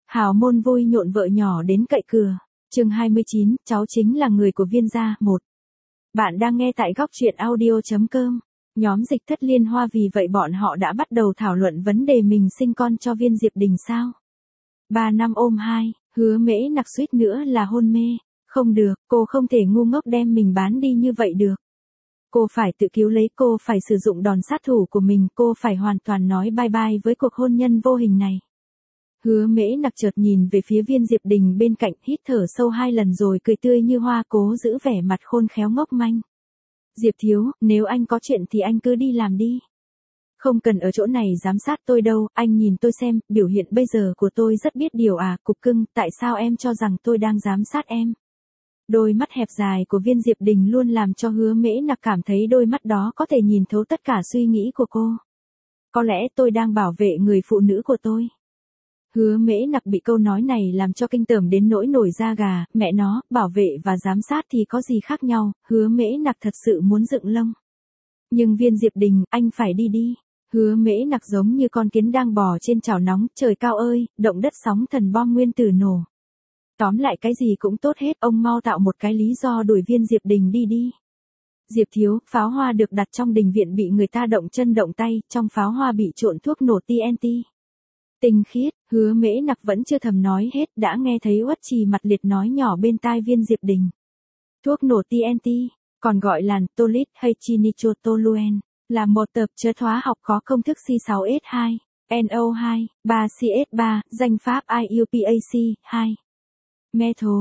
Hào môn vui nhộn vợ nhỏ đến cậy cửa. Chương 29, cháu chính là người của Viên gia. 1. Bạn đang nghe tại góc truyện audio.com. Nhóm Dịch Thất liên hoa, vì vậy bọn họ đã bắt đầu thảo luận vấn đề mình sinh con cho Viên Diệp Đình sao. 3 năm ôm 2, Hứa Mễ Nặc suýt nữa là hôn mê. Không được, cô không thể ngu ngốc đem mình bán đi như vậy được. Cô phải tự cứu lấy, cô phải sử dụng đòn sát thủ của mình, cô phải hoàn toàn nói bye bye với cuộc hôn nhân vô hình này. Hứa Mễ Nặc chợt nhìn về phía Viên Diệp Đình bên cạnh, hít thở sâu 2 lần rồi cười tươi như hoa, cố giữ vẻ mặt khôn khéo ngốc manh. Diệp thiếu, nếu anh có chuyện thì anh cứ đi làm đi. Không cần ở chỗ này giám sát tôi đâu, anh nhìn tôi xem, biểu hiện bây giờ của tôi rất biết điều à, cục cưng, tại sao em cho rằng tôi đang giám sát em? Đôi mắt hẹp dài của Viên Diệp Đình luôn làm cho Hứa Mễ Nặc cảm thấy đôi mắt đó có thể nhìn thấu tất cả suy nghĩ của cô. Có lẽ tôi đang bảo vệ người phụ nữ của tôi. Hứa Mễ Nặc bị câu nói này làm cho kinh tởm đến nỗi nổi da gà, mẹ nó, bảo vệ và giám sát thì có gì khác nhau, Hứa Mễ Nặc thật sự muốn dựng lông. Nhưng Viên Diệp Đình, anh phải đi đi. Hứa Mễ Nặc giống như con kiến đang bò trên chảo nóng, trời cao ơi, động đất sóng thần bom nguyên tử nổ. Tóm lại cái gì cũng tốt hết, ông mau tạo một cái lý do đuổi Viên Diệp Đình đi đi. Diệp thiếu, pháo hoa được đặt trong đình viện bị người ta động chân động tay, trong pháo hoa bị trộn thuốc nổ TNT. Tinh khiết, Hứa Mễ Nặc vẫn chưa thầm nói hết, đã nghe thấy Uất Trì mặt liệt nói nhỏ bên tai Viên Diệp Đình. Thuốc nổ TNT, còn gọi là tolit hay chinichotoluen, là một tập chất hóa học có công thức C6H2, NO2, 3CS3, danh pháp IUPAC, 2. Methyl,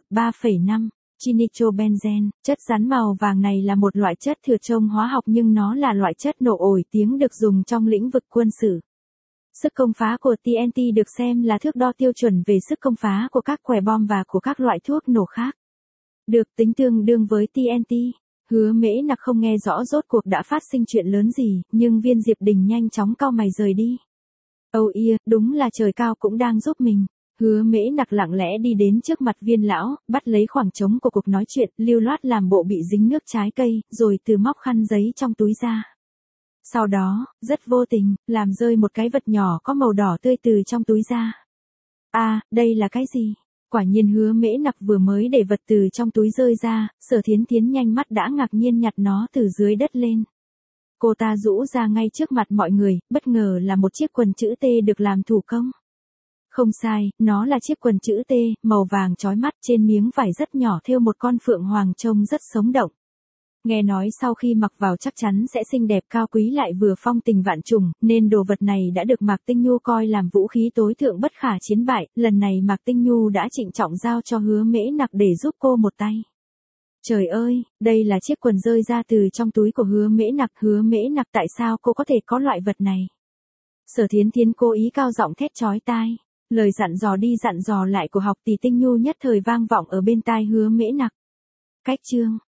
13,5. Chinichobenzen, chất rắn màu vàng này là một loại chất thừa trông hóa học nhưng nó là loại chất nổ ổi tiếng được dùng trong lĩnh vực quân sự. Sức công phá của TNT được xem là thước đo tiêu chuẩn về sức công phá của các quẻ bom và của các loại thuốc nổ khác. Được tính tương đương với TNT. Hứa Mễ Nặc không nghe rõ rốt cuộc đã phát sinh chuyện lớn gì, nhưng Viên Diệp Đình nhanh chóng cau mày rời đi. Oh yeah, đúng là trời cao cũng đang giúp mình. Hứa Mễ Nặc lặng lẽ đi đến trước mặt Viên lão, bắt lấy khoảng trống của cuộc nói chuyện, lưu loát làm bộ bị dính nước trái cây, rồi từ móc khăn giấy trong túi ra. Sau đó, rất vô tình, làm rơi một cái vật nhỏ có màu đỏ tươi từ trong túi ra. À, đây là cái gì? Quả nhiên Hứa Mễ Nặc vừa mới để vật từ trong túi rơi ra, Sở Thiến Thiến nhanh mắt đã ngạc nhiên nhặt nó từ dưới đất lên. Cô ta rũ ra ngay trước mặt mọi người, bất ngờ là một chiếc quần chữ T được làm thủ công. Không sai, nó là chiếc quần chữ T, màu vàng chói mắt, trên miếng vải rất nhỏ thêu một con phượng hoàng trông rất sống động. Nghe nói sau khi mặc vào chắc chắn sẽ xinh đẹp cao quý lại vừa phong tình vạn trùng, nên đồ vật này đã được Mạc Tinh Nhu coi làm vũ khí tối thượng bất khả chiến bại, lần này Mạc Tinh Nhu đã trịnh trọng giao cho Hứa Mễ Nặc để giúp cô một tay. Trời ơi, đây là chiếc quần rơi ra từ trong túi của Hứa Mễ Nặc, tại sao cô có thể có loại vật này? Sở Thiến Thiến cố ý cao giọng thét chói tai. Lời dặn dò đi dặn dò lại của học tỷ Tinh Nhu nhất thời vang vọng ở bên tai Hứa Mễ Nặc. Cách chương